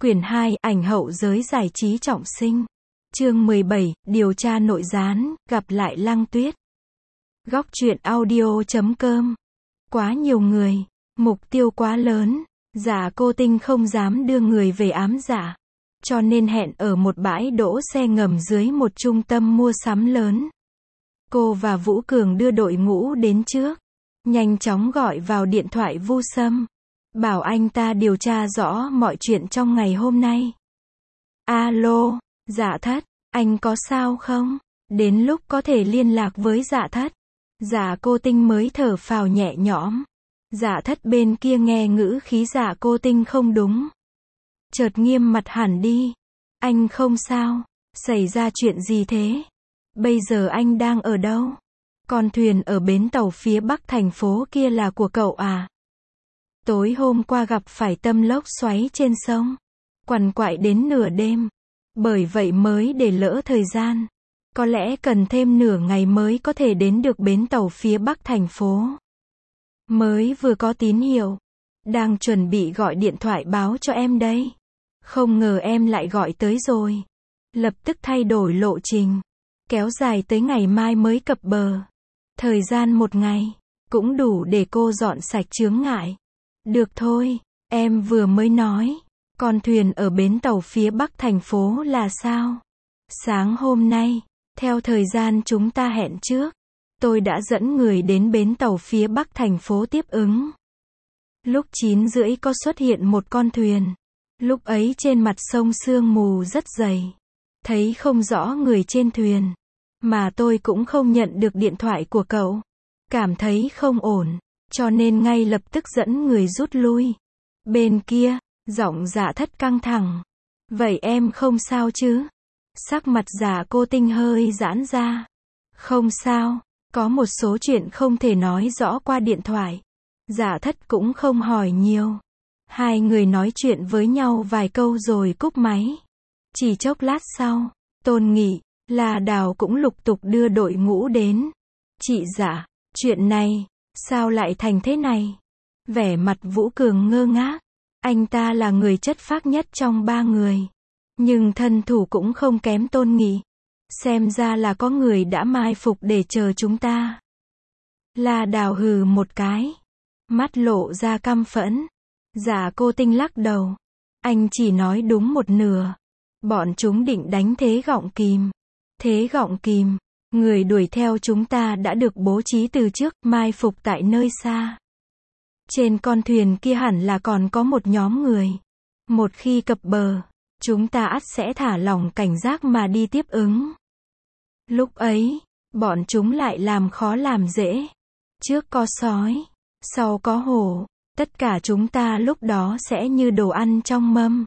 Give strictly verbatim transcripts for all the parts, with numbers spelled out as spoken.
Quyển hai, ảnh hậu giới giải trí trọng sinh. Chương mười bảy, điều tra nội gián, gặp lại Lăng Tuyết. Góc truyện audio chấm com. Quá nhiều người, mục tiêu quá lớn, Dạ Cô Tinh không dám đưa người về ám dạ, cho nên hẹn ở một bãi đỗ xe ngầm dưới một trung tâm mua sắm lớn. Cô và Vũ Cường đưa đội ngũ đến trước, nhanh chóng gọi vào điện thoại Vu Sâm, bảo anh ta điều tra rõ mọi chuyện trong ngày hôm nay. Alo, Dạ Thất, anh có sao không? Đến lúc có thể liên lạc với Dạ Thất. Dạ Cô Tinh mới thở phào nhẹ nhõm. Dạ Thất bên kia nghe ngữ khí Dạ Cô Tinh không đúng, chợt nghiêm mặt hẳn đi. Anh không sao, xảy ra chuyện gì thế? Bây giờ anh đang ở đâu? Con thuyền ở bến tàu phía bắc thành phố kia là của cậu à? Tối hôm qua gặp phải tâm lốc xoáy trên sông, quằn quại đến nửa đêm, bởi vậy mới để lỡ thời gian. Có lẽ cần thêm nửa ngày mới có thể đến được bến tàu phía bắc thành phố. Mới vừa có tín hiệu, đang chuẩn bị gọi điện thoại báo cho em đây. Không ngờ em lại gọi tới rồi. Lập tức thay đổi lộ trình, kéo dài tới ngày mai mới cập bờ. Thời gian một ngày, cũng đủ để cô dọn sạch chướng ngại. Được thôi, em vừa mới nói, con thuyền ở bến tàu phía bắc thành phố là sao? Sáng hôm nay, theo thời gian chúng ta hẹn trước, tôi đã dẫn người đến bến tàu phía bắc thành phố tiếp ứng. Lúc chín rưỡi có xuất hiện một con thuyền. Lúc ấy trên mặt sông sương mù rất dày, thấy không rõ người trên thuyền, mà tôi cũng không nhận được điện thoại của cậu. Cảm thấy không ổn, cho nên ngay lập tức dẫn người rút lui. Bên kia, giọng Dạ Thất căng thẳng. Vậy em không sao chứ? Sắc mặt Dạ Cô Tinh hơi giãn ra. Không sao, có một số chuyện không thể nói rõ qua điện thoại. Dạ Thất cũng không hỏi nhiều. Hai người nói chuyện với nhau vài câu rồi cúp máy. Chỉ chốc lát sau, Tôn Nghị, La Đào cũng lục tục đưa đội ngũ đến. Chị Dạ, chuyện này, sao lại thành thế này? Vẻ mặt Vũ Cường ngơ ngác. Anh ta là người chất phác nhất trong ba người, nhưng thân thủ cũng không kém Tôn Nghị. Xem ra là có người đã mai phục để chờ chúng ta. La Đào hừ một cái, mắt lộ ra căm phẫn. Dạ Cô Tinh lắc đầu. Anh chỉ nói đúng một nửa. Bọn chúng định đánh Thế Gọng Kìm. Thế Gọng Kìm, người đuổi theo chúng ta đã được bố trí từ trước, mai phục tại nơi xa. Trên con thuyền kia hẳn là còn có một nhóm người. Một khi cập bờ, chúng ta ắt sẽ thả lỏng cảnh giác mà đi tiếp ứng. Lúc ấy, bọn chúng lại làm khó làm dễ. Trước có sói, sau có hổ. Tất cả chúng ta lúc đó sẽ như đồ ăn trong mâm.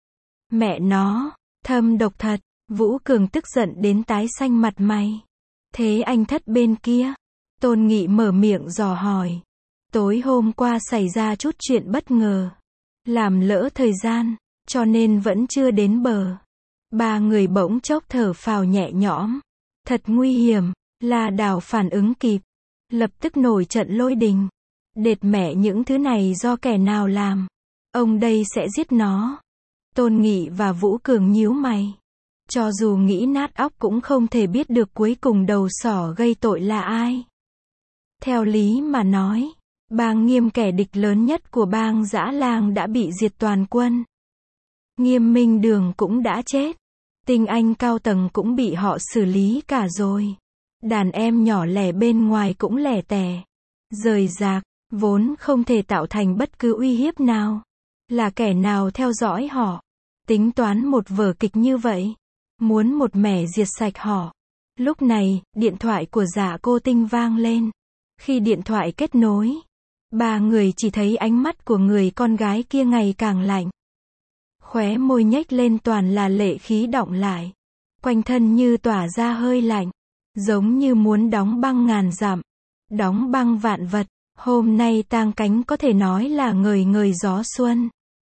Mẹ nó, thâm độc thật. Vũ Cường tức giận đến tái xanh mặt mày. Thế anh Thất bên kia? Tôn Nghị mở miệng dò hỏi. Tối hôm qua xảy ra chút chuyện bất ngờ, làm lỡ thời gian, cho nên vẫn chưa đến bờ. Ba người bỗng chốc thở phào nhẹ nhõm. Thật nguy hiểm. La Đào phản ứng kịp, lập tức nổi trận lôi đình. Đệt mẹ, những thứ này do kẻ nào làm? Ông đây sẽ giết nó. Tôn Nghị và Vũ Cường nhíu mày. Cho dù nghĩ nát óc cũng không thể biết được cuối cùng đầu sỏ gây tội là ai. Theo lý mà nói, bang Nghiêm, kẻ địch lớn nhất của bang Dã Lang, đã bị diệt toàn quân. Nghiêm Minh Đường cũng đã chết. Tinh anh cao tầng cũng bị họ xử lý cả rồi. Đàn em nhỏ lẻ bên ngoài cũng lẻ tẻ, rời rạc, vốn không thể tạo thành bất cứ uy hiếp nào. Là kẻ nào theo dõi họ, tính toán một vở kịch như vậy, muốn một mẻ diệt sạch họ. Lúc này, điện thoại của Dạ Cô Tinh vang lên. Khi điện thoại kết nối, ba người chỉ thấy ánh mắt của người con gái kia ngày càng lạnh. Khóe môi nhếch lên toàn là lệ khí đọng lại. Quanh thân như tỏa ra hơi lạnh, giống như muốn đóng băng ngàn dặm, đóng băng vạn vật. Hôm nay tang cánh có thể nói là ngời ngời gió xuân.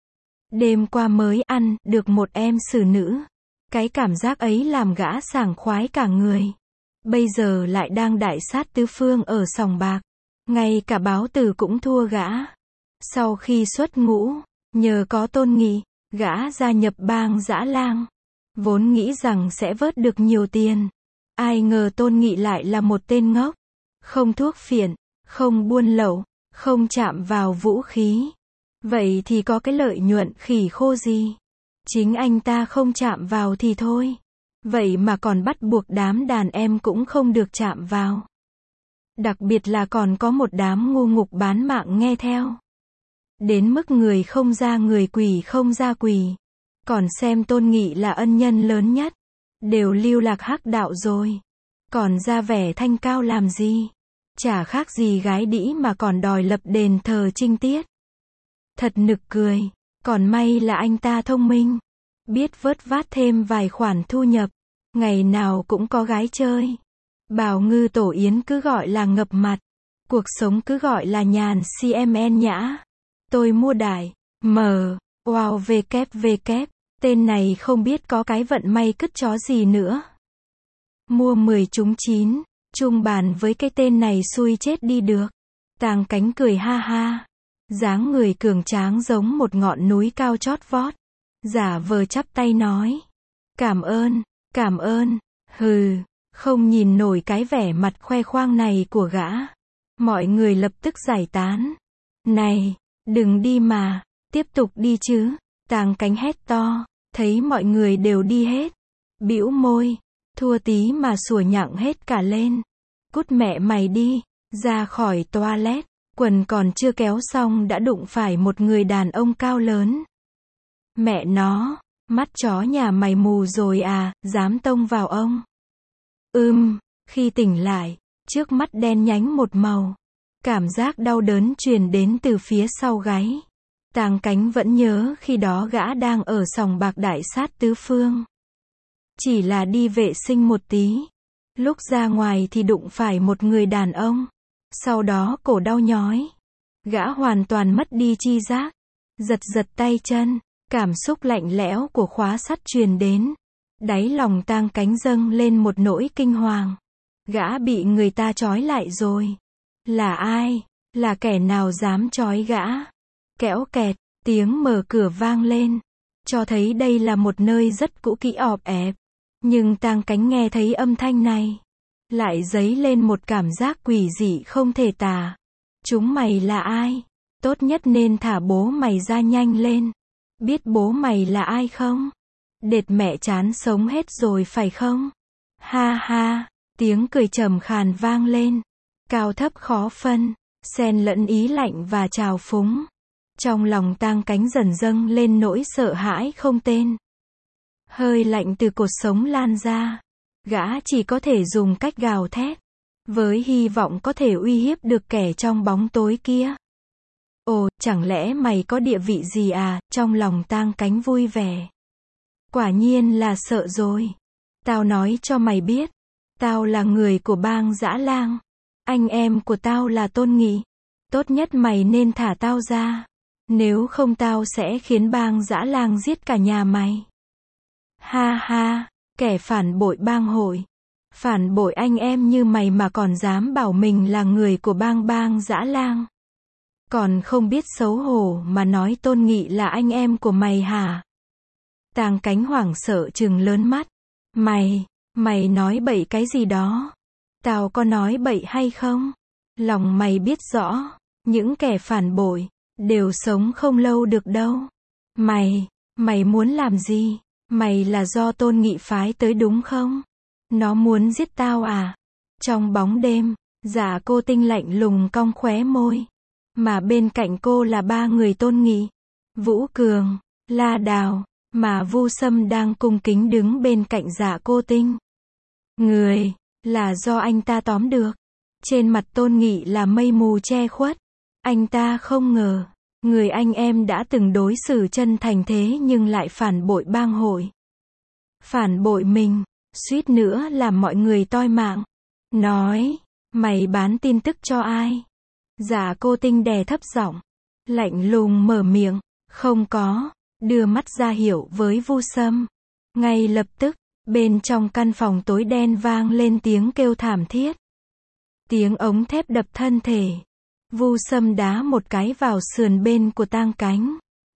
Đêm qua mới ăn được một em xử nữ. Cái cảm giác ấy làm gã sảng khoái cả người. Bây giờ lại đang đại sát tứ phương ở sòng bạc. Ngay cả báo tử cũng thua gã. Sau khi xuất ngũ, nhờ có Tôn Nghị, Gã gia nhập bang dã lang, vốn nghĩ rằng sẽ vớt được nhiều tiền. Ai ngờ Tôn Nghị lại là một tên ngốc. Không thuốc phiện, không buôn lậu, không chạm vào vũ khí. Vậy thì có cái lợi nhuận khỉ khô gì? Chính anh ta không chạm vào thì thôi. Vậy mà còn bắt buộc đám đàn em cũng không được chạm vào. Đặc biệt là còn có một đám ngu ngục bán mạng nghe theo. Đến mức người không ra người quỷ không ra quỷ. Còn xem Tôn Nghị là ân nhân lớn nhất. Đều lưu lạc hắc đạo rồi. Còn ra vẻ thanh cao làm gì? Chả khác gì gái đĩ mà còn đòi lập đền thờ trinh tiết. Thật nực cười. Còn may là anh ta thông minh. Biết vớt vát thêm vài khoản thu nhập. Ngày nào cũng có gái chơi. Bào ngư tổ yến cứ gọi là ngập mặt. Cuộc sống cứ gọi là nhàn cmn nhã. Tôi mua đại. M. Wow vkvk. Tên này không biết có cái vận may cứt chó gì nữa. Mua mười trúng chín. Chung bàn với cái tên này xui chết đi được. Tàng Cánh cười ha ha. Dáng người cường tráng giống một ngọn núi cao chót vót. Giả vờ chắp tay nói. Cảm ơn, cảm ơn. Hừ, không nhìn nổi cái vẻ mặt khoe khoang này của gã. Mọi người lập tức giải tán. Này, đừng đi mà, tiếp tục đi chứ. Tàng Cánh hét to, thấy mọi người đều đi hết. Bĩu môi, thua tí mà sủa nhặng hết cả lên. Cút mẹ mày đi, ra khỏi toilet. Quần còn chưa kéo xong đã đụng phải một người đàn ông cao lớn. Mẹ nó, mắt chó nhà mày mù rồi à, dám tông vào ông. Ưm, khi tỉnh lại, trước mắt đen nhánh một màu. Cảm giác đau đớn truyền đến từ phía sau gáy. Tàng Cánh vẫn nhớ khi đó gã đang ở sòng bạc đại sát tứ phương. Chỉ là đi vệ sinh một tí. Lúc ra ngoài thì đụng phải một người đàn ông. Sau đó cổ đau nhói. Gã hoàn toàn mất đi chi giác. Giật giật tay chân. Cảm xúc lạnh lẽo của khóa sắt truyền đến. Đáy lòng Tàng Cánh dâng lên một nỗi kinh hoàng. Gã bị người ta trói lại rồi. Là ai? Là kẻ nào dám trói gã? Kẽo kẹt, tiếng mở cửa vang lên. Cho thấy đây là một nơi rất cũ kỹ ọp ẹp. Nhưng Tàng Cánh nghe thấy âm thanh này. Lại dấy lên một cảm giác quỷ dị không thể tả. Chúng mày là ai? Tốt nhất nên thả bố mày ra nhanh lên. Biết bố mày là ai không? Đệt mẹ chán sống hết rồi phải không? Ha ha, tiếng cười trầm khàn vang lên. Cao thấp khó phân, xen lẫn ý lạnh và trào phúng. Trong lòng Tàng Cánh dần dâng lên nỗi sợ hãi không tên. Hơi lạnh từ cột sống lan ra. Gã chỉ có thể dùng cách gào thét. Với hy vọng có thể uy hiếp được kẻ trong bóng tối kia. Ồ, chẳng lẽ mày có địa vị gì à? Trong lòng Tàng Cánh vui vẻ. Quả nhiên là sợ rồi. Tao nói cho mày biết. Tao là người của bang dã lang. Anh em của tao là Tôn Nghị. Tốt nhất mày nên thả tao ra. Nếu không tao sẽ khiến bang dã lang giết cả nhà mày. Ha ha, kẻ phản bội bang hội. Phản bội anh em như mày mà còn dám bảo mình là người của bang bang dã lang. Còn không biết xấu hổ mà nói Tôn Nghị là anh em của mày hả? Tàng Cánh hoảng sợ trừng lớn mắt. Mày, mày nói bậy cái gì đó? Tao có nói bậy hay không? Lòng mày biết rõ, những kẻ phản bội, đều sống không lâu được đâu. Mày, mày muốn làm gì? Mày là do Tôn Nghị phái tới đúng không? Nó muốn giết tao à? Trong bóng đêm, Dạ Cô Tinh lạnh lùng cong khóe môi. Mà bên cạnh cô là ba người Tôn Nghị. Vũ Cường, La Đào, mà Vu Sâm đang cung kính đứng bên cạnh Dạ Cô Tinh. Người, là do anh ta tóm được. Trên mặt Tôn Nghị là mây mù che khuất. Anh ta không ngờ, người anh em đã từng đối xử chân thành thế nhưng lại phản bội bang hội. Phản bội mình, suýt nữa làm mọi người toi mạng. Nói, mày bán tin tức cho ai? Dạ Cô Tinh đè thấp giọng, lạnh lùng mở miệng, không có, đưa mắt ra hiệu với Vu Sâm. Ngay lập tức, bên trong căn phòng tối đen vang lên tiếng kêu thảm thiết. Tiếng ống thép đập thân thể. Vu Sâm đá một cái vào sườn bên của Tàng Cánh.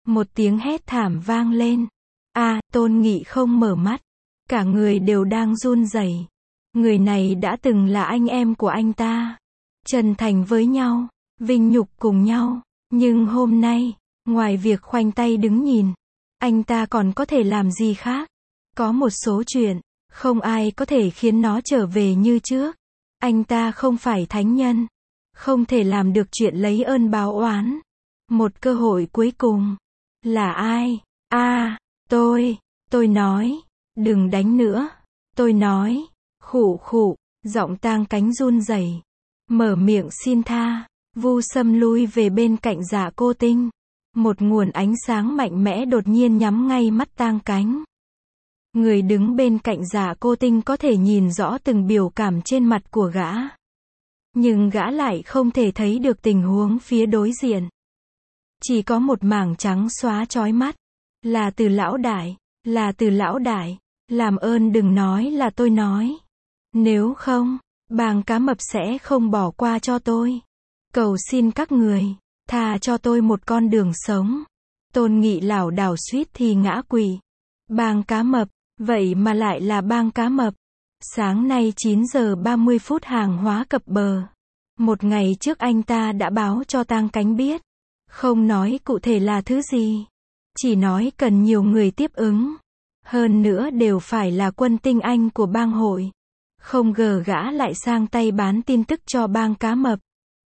Một tiếng hét thảm vang lên. A, Tôn Nghị không mở mắt. Cả người đều đang run rẩy. Người này đã từng là anh em của anh ta. Chân thành với nhau, vinh nhục cùng nhau. Nhưng hôm nay, ngoài việc khoanh tay đứng nhìn, anh ta còn có thể làm gì khác? Có một số chuyện, không ai có thể khiến nó trở về như trước. Anh ta không phải thánh nhân. Không thể làm được chuyện lấy ơn báo oán. Một cơ hội cuối cùng. Là ai? A, à, tôi, tôi nói, đừng đánh nữa. Tôi nói, khụ khụ, giọng Tang Cánh run rẩy, mở miệng xin tha. Vu Sâm lui về bên cạnh Dạ Cô Tinh. Một nguồn ánh sáng mạnh mẽ đột nhiên nhắm ngay mắt Tang Cánh. Người đứng bên cạnh Dạ Cô Tinh có thể nhìn rõ từng biểu cảm trên mặt của gã. Nhưng gã lại không thể thấy được tình huống phía đối diện. Chỉ có một mảng trắng xóa chói mắt. Là Từ lão đại, là Từ lão đại, làm ơn đừng nói là tôi nói. Nếu không, bang cá mập sẽ không bỏ qua cho tôi. Cầu xin các người, tha cho tôi một con đường sống. Tôn Nghị lảo đảo suýt thì ngã quỵ. Bang cá mập, vậy mà lại là bang cá mập. Sáng nay chín giờ ba mươi phút hàng hóa cập bờ. Một ngày trước anh ta đã báo cho Tang Cánh biết. Không nói cụ thể là thứ gì. Chỉ nói cần nhiều người tiếp ứng. Hơn nữa đều phải là quân tinh anh của bang hội. Không ngờ gã lại sang tay bán tin tức cho bang cá mập.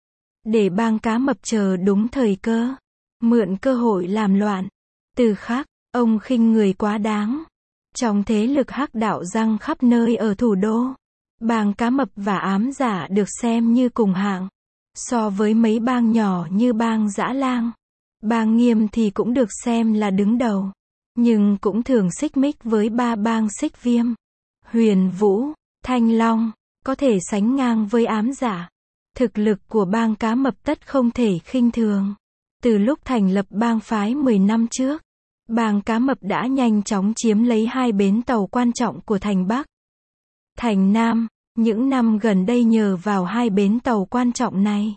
Để bang cá mập chờ đúng thời cơ. Mượn cơ hội làm loạn. Từ khắc, ông khinh người quá đáng. Trong thế lực hắc đạo răng khắp nơi ở thủ đô. Bang cá mập và ám giả được xem như cùng hạng. So với mấy bang nhỏ như bang Dã Lang, bang Nghiêm thì cũng được xem là đứng đầu. Nhưng cũng thường xích mích với ba bang Xích Viêm, Huyền Vũ, Thanh Long, có thể sánh ngang với ám giả. Thực lực của bang cá mập tất không thể khinh thường. Từ lúc thành lập bang phái mười năm trước, bang cá mập đã nhanh chóng chiếm lấy hai bến tàu quan trọng của thành Bắc, thành Nam. Những năm gần đây nhờ vào hai bến tàu quan trọng này,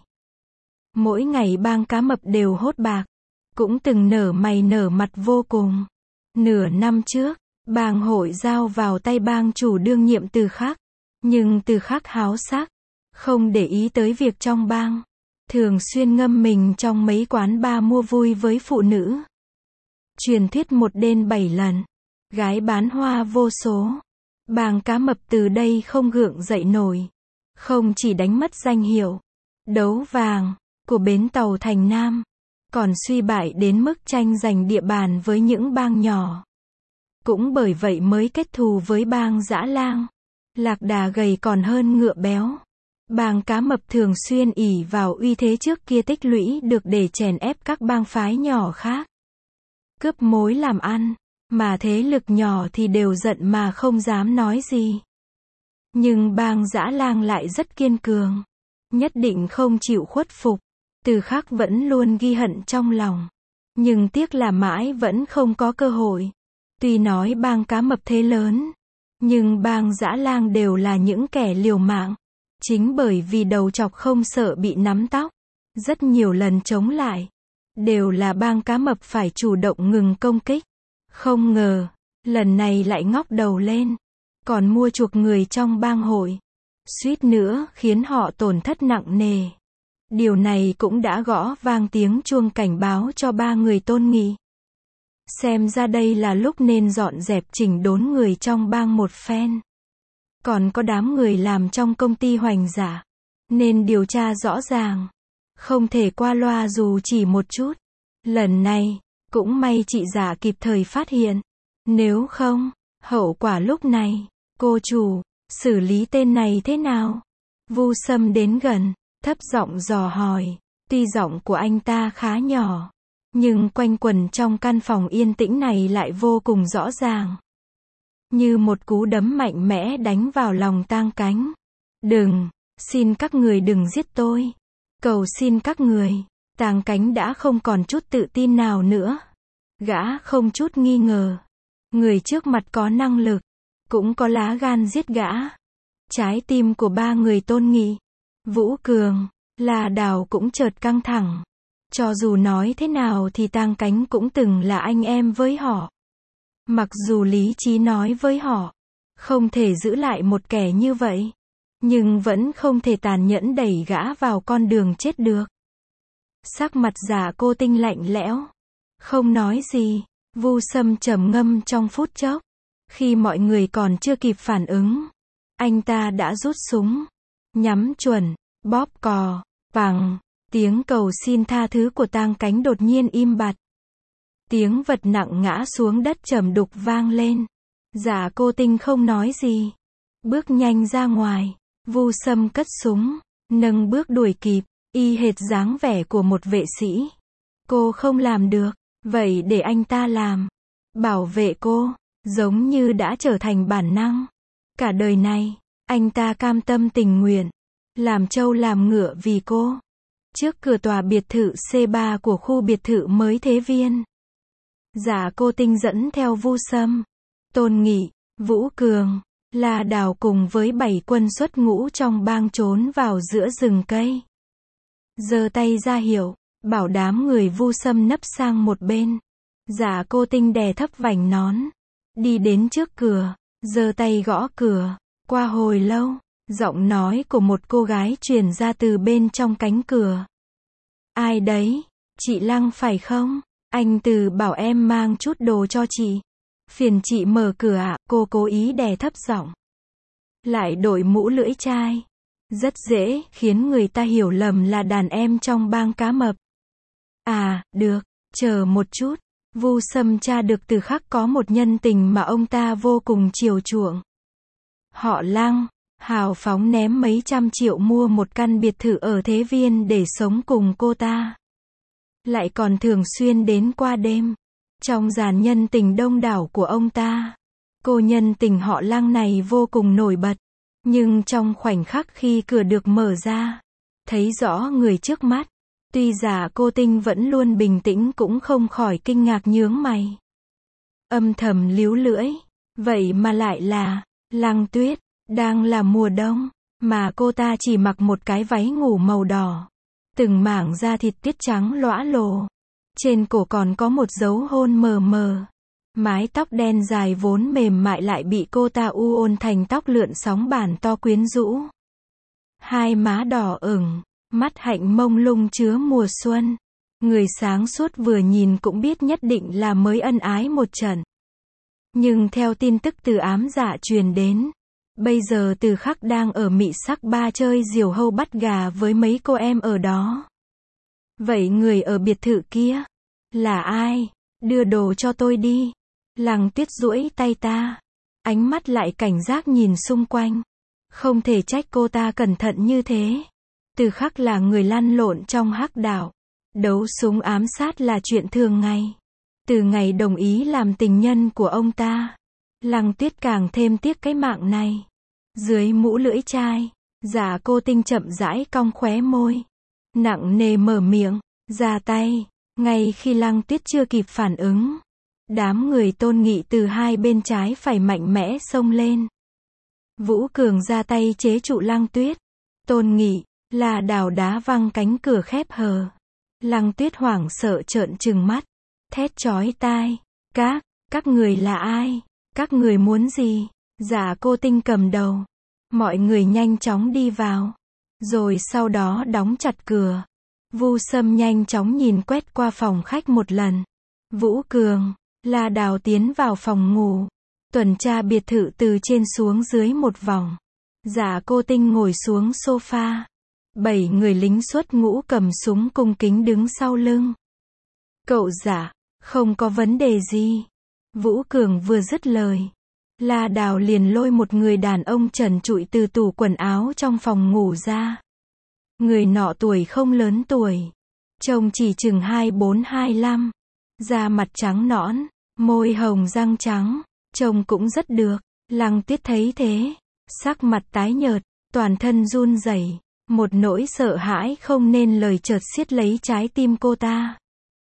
mỗi ngày bang cá mập đều hốt bạc, cũng từng nở mày nở mặt vô cùng. Nửa năm trước, bang hội giao vào tay bang chủ đương nhiệm Từ Khắc, nhưng Từ Khắc háo sắc, không để ý tới việc trong bang, thường xuyên ngâm mình trong mấy quán bar mua vui với phụ nữ. Truyền thuyết một đêm bảy lần, gái bán hoa vô số. Bang cá mập từ đây không gượng dậy nổi. Không chỉ đánh mất danh hiệu đấu vàng của bến tàu thành Nam, còn suy bại đến mức tranh giành địa bàn với những bang nhỏ. Cũng bởi vậy mới kết thù với bang Dã Lang. Lạc đà gầy còn hơn ngựa béo. Bang cá mập thường xuyên ỷ vào uy thế trước kia tích lũy được để chèn ép các bang phái nhỏ khác. Cướp mối làm ăn. Mà thế lực nhỏ thì đều giận mà không dám nói gì. Nhưng bang Dã Lang lại rất kiên cường. Nhất định không chịu khuất phục. Từ Khắc vẫn luôn ghi hận trong lòng. Nhưng tiếc là mãi vẫn không có cơ hội. Tuy nói bang cá mập thế lớn, nhưng bang Dã Lang đều là những kẻ liều mạng. Chính bởi vì đầu chọc không sợ bị nắm tóc. Rất nhiều lần chống lại. Đều là bang cá mập phải chủ động ngừng công kích. Không ngờ, lần này lại ngóc đầu lên. Còn mua chuộc người trong bang hội. Suýt nữa khiến họ tổn thất nặng nề. Điều này cũng đã gõ vang tiếng chuông cảnh báo cho ba người Tôn Nghị. Xem ra đây là lúc nên dọn dẹp chỉnh đốn người trong bang một phen. Còn có đám người làm trong công ty hoành giả. Nên điều tra rõ ràng. Không thể qua loa dù chỉ một chút. Lần này, cũng may chị Giả kịp thời phát hiện. Nếu không, hậu quả lúc này, cô chủ, xử lý tên này thế nào? Vu Sâm đến gần, thấp giọng dò hỏi. Tuy giọng của anh ta khá nhỏ, nhưng quanh quẩn trong căn phòng yên tĩnh này lại vô cùng rõ ràng. Như một cú đấm mạnh mẽ đánh vào lòng Tang Cánh. Đừng, xin các người đừng giết tôi. Cầu xin các người. Tang Cánh đã không còn chút tự tin nào nữa. Gã không chút nghi ngờ. Người trước mặt có năng lực, cũng có lá gan giết gã. Trái tim của ba người Tôn Nghị, Vũ Cường, La Đào cũng chợt căng thẳng. Cho dù nói thế nào thì Tang Cánh cũng từng là anh em với họ. Mặc dù lý trí nói với họ, không thể giữ lại một kẻ như vậy, nhưng vẫn không thể tàn nhẫn đẩy gã vào con đường chết được. Sắc mặt Dạ Cô Tinh lạnh lẽo, không nói gì. Vu Sâm trầm ngâm trong phút chốc. Khi mọi người còn chưa kịp phản ứng, anh ta đã rút súng, nhắm chuẩn, bóp cò, bằng. Tiếng cầu xin tha thứ của Tang Cánh đột nhiên im bặt. Tiếng vật nặng ngã xuống đất trầm đục vang lên. Dạ Cô Tinh không nói gì, bước nhanh ra ngoài. Vu Sâm cất súng, nâng bước đuổi kịp, y hệt dáng vẻ của một vệ sĩ. Cô không làm được, vậy để anh ta làm. Bảo vệ cô, giống như đã trở thành bản năng. Cả đời này, anh ta cam tâm tình nguyện, làm trâu làm ngựa vì cô. Trước cửa tòa biệt thự C ba của khu biệt thự mới Thế Viên, Dạ Cô Tinh dẫn theo Vu Sâm, Tôn Nghị, Vũ Cường, La Đào cùng với bảy quân xuất ngũ trong bang trốn vào giữa rừng cây. Giơ tay ra hiệu, bảo đám người Vu Sâm nấp sang một bên. Dạ Cô Tinh đè thấp vành nón, đi đến trước cửa, giơ tay gõ cửa. Qua hồi lâu, giọng nói của một cô gái truyền ra từ bên trong cánh cửa. Ai đấy? Chị Lăng phải không? Anh Từ bảo em mang chút đồ cho chị. Phiền chị mở cửa ạ. Cô cố ý đè thấp giọng, lại đội mũ lưỡi chai, rất dễ khiến người ta hiểu lầm là đàn em trong bang cá mập. À, được, chờ một chút. Vu Sâm tra được từ khắc có một nhân tình mà ông ta vô cùng chiều chuộng. Họ Lăng, hào phóng ném mấy trăm triệu mua một căn biệt thự ở Thế Viên để sống cùng cô ta. Lại còn thường xuyên đến qua đêm. Trong dàn nhân tình đông đảo của ông ta, cô nhân tình họ Lăng này vô cùng nổi bật. Nhưng trong khoảnh khắc khi cửa được mở ra, thấy rõ người trước mắt, tuy Dạ Cô Tinh vẫn luôn bình tĩnh cũng không khỏi kinh ngạc nhướng mày. Âm thầm líu lưỡi, vậy mà lại là Lăng Tuyết. Đang là mùa đông, mà cô ta chỉ mặc một cái váy ngủ màu đỏ. Từng mảng da thịt tuyết trắng lõa lồ. Trên cổ còn có một dấu hôn mờ mờ. Mái tóc đen dài vốn mềm mại lại bị cô ta u ôn thành tóc lượn sóng bản to quyến rũ. Hai má đỏ ửng, mắt hạnh mông lung chứa mùa xuân. Người sáng suốt vừa nhìn cũng biết nhất định là mới ân ái một trận. Nhưng theo tin tức từ ám dạ truyền đến, bây giờ Từ Khắc đang ở Mị Sắc Ba chơi diều hâu bắt gà với mấy cô em ở đó. Vậy người ở biệt thự kia là ai? Đưa đồ cho tôi đi. Lăng Tuyết duỗi tay ta, ánh mắt lại cảnh giác nhìn xung quanh. Không thể trách cô ta cẩn thận như thế. Từ Khắc là người lăn lộn trong hắc đạo, đấu súng ám sát là chuyện thường ngày. Từ ngày đồng ý làm tình nhân của ông ta, Lăng Tuyết càng thêm tiếc cái mạng này. Dưới mũ lưỡi chai, Dạ Cô Tinh chậm rãi cong khóe môi, nặng nề mở miệng, ra tay. Ngay khi Lăng Tuyết chưa kịp phản ứng, đám người Tôn Nghị từ hai bên trái phải mạnh mẽ xông lên. Vũ Cường ra tay chế trụ Lăng Tuyết. Tôn Nghị, La Đào đá văng cánh cửa khép hờ. Lăng Tuyết hoảng sợ trợn trừng mắt, thét chói tai. Các, các người là ai? Các người muốn gì? Dạ Cô Tinh cầm đầu. Mọi người nhanh chóng đi vào, rồi sau đó đóng chặt cửa. Vu Sâm nhanh chóng nhìn quét qua phòng khách một lần. Vũ Cường, La Đào tiến vào phòng ngủ, tuần tra biệt thự từ trên xuống dưới một vòng. Dạ Cô Tinh ngồi xuống sofa. Bảy người lính xuất ngũ cầm súng cung kính đứng sau lưng. Cậu Dạ, không có vấn đề gì. Vũ Cường vừa dứt lời, La Đào liền lôi một người đàn ông trần trụi từ tủ quần áo trong phòng ngủ ra. Người nọ tuổi không lớn tuổi, trông chỉ chừng hai bốn hai lăm, da mặt trắng nõn, môi hồng răng trắng, trông cũng rất được. Lăng Tuyết thấy thế, sắc mặt tái nhợt, toàn thân run rẩy, một nỗi sợ hãi không nên lời chợt siết lấy trái tim cô ta.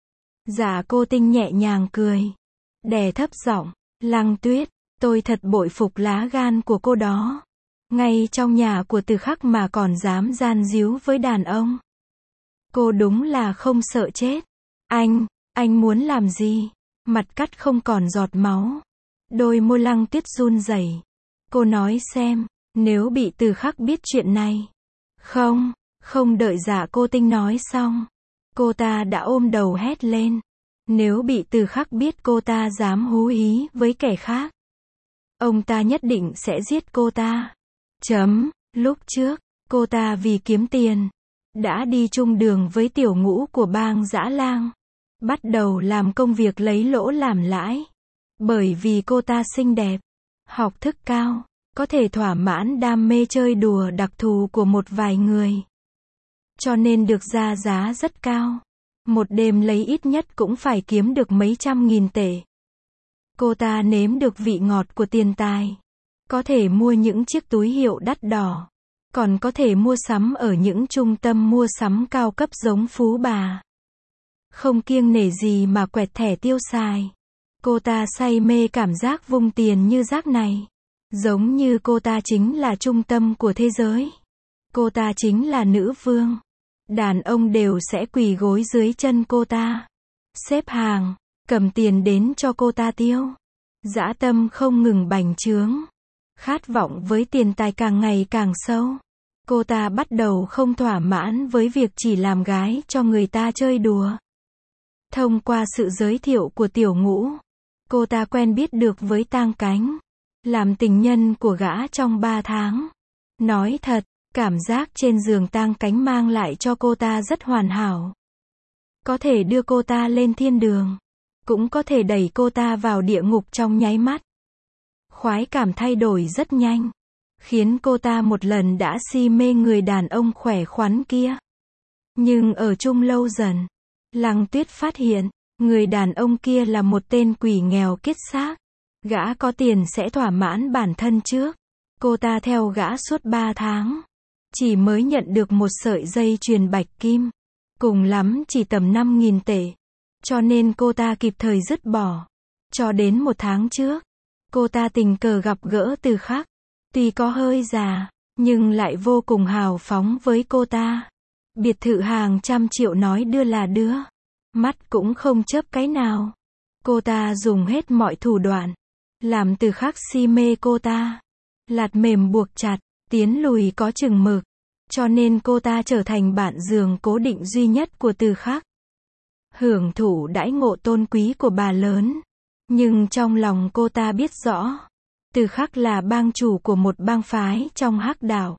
Dạ Cô Tinh nhẹ nhàng cười, đè thấp giọng, Lăng Tuyết, tôi thật bội phục lá gan của cô đó. Ngay trong nhà của Từ Khắc mà còn dám gian díu với đàn ông. Cô đúng là không sợ chết. Anh, anh muốn làm gì? Mặt cắt không còn giọt máu. Đôi môi Lăng Tuyết run rẩy. Cô nói xem, nếu bị Từ Khắc biết chuyện này. Không, không đợi Dạ Cô Tinh nói xong. Cô ta đã ôm đầu hét lên. Nếu bị Từ Khắc biết cô ta dám hú hí với kẻ khác, ông ta nhất định sẽ giết cô ta. Chấm, lúc trước, cô ta vì kiếm tiền, đã đi chung đường với tiểu ngũ của bang Dã Lang. Bắt đầu làm công việc lấy lỗ làm lãi. Bởi vì cô ta xinh đẹp, học thức cao, có thể thỏa mãn đam mê chơi đùa đặc thù của một vài người. Cho nên được ra giá rất cao. Một đêm lấy ít nhất cũng phải kiếm được mấy trăm nghìn tệ. Cô ta nếm được vị ngọt của tiền tài. Có thể mua những chiếc túi hiệu đắt đỏ. Còn có thể mua sắm ở những trung tâm mua sắm cao cấp giống phú bà. Không kiêng nể gì mà quẹt thẻ tiêu xài. Cô ta say mê cảm giác vung tiền như rác này. Giống như cô ta chính là trung tâm của thế giới. Cô ta chính là nữ vương. Đàn ông đều sẽ quỳ gối dưới chân cô ta. Xếp hàng, cầm tiền đến cho cô ta tiêu. Dã tâm không ngừng bành trướng. Khát vọng với tiền tài càng ngày càng sâu. Cô ta bắt đầu không thỏa mãn với việc chỉ làm gái cho người ta chơi đùa. Thông qua sự giới thiệu của tiểu ngũ, cô ta quen biết được với Tang Cánh. Làm tình nhân của gã trong ba tháng. Nói thật, cảm giác trên giường Tang Cánh mang lại cho cô ta rất hoàn hảo. Có thể đưa cô ta lên thiên đường. Cũng có thể đẩy cô ta vào địa ngục trong nháy mắt. Khoái cảm thay đổi rất nhanh. Khiến cô ta một lần đã si mê người đàn ông khỏe khoắn kia. Nhưng ở chung lâu dần, Lăng Tuyết phát hiện, người đàn ông kia là một tên quỷ nghèo kiết xác. Gã có tiền sẽ thỏa mãn bản thân trước. Cô ta theo gã suốt ba tháng. Chỉ mới nhận được một sợi dây chuyền bạch kim. Cùng lắm chỉ tầm năm nghìn tệ. Cho nên cô ta kịp thời dứt bỏ. Cho đến một tháng trước, cô ta tình cờ gặp gỡ Từ Khắc. Tuy có hơi già, nhưng lại vô cùng hào phóng với cô ta. Biệt thự hàng trăm triệu nói đưa là đưa. Mắt cũng không chớp cái nào. Cô ta dùng hết mọi thủ đoạn. Làm Từ Khắc si mê cô ta. Lạt mềm buộc chặt, tiến lùi có chừng mực. Cho nên cô ta trở thành bạn giường cố định duy nhất của Từ Khắc. Hưởng thụ đãi ngộ tôn quý của bà lớn. Nhưng trong lòng cô ta biết rõ, Từ Khắc là bang chủ của một bang phái trong Hắc Đạo.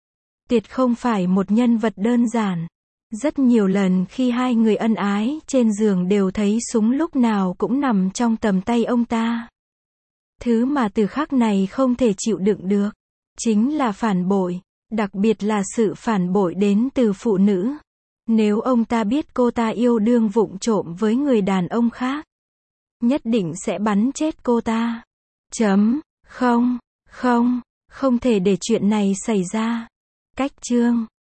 Tuyệt không phải một nhân vật đơn giản. Rất nhiều lần khi hai người ân ái trên giường đều thấy súng lúc nào cũng nằm trong tầm tay ông ta. Thứ mà Từ Khắc này không thể chịu đựng được, chính là phản bội, đặc biệt là sự phản bội đến từ phụ nữ. Nếu ông ta biết cô ta yêu đương vụng trộm với người đàn ông khác, nhất định sẽ bắn chết cô ta. Chấm, không, không, không thể để chuyện này xảy ra. Cách chương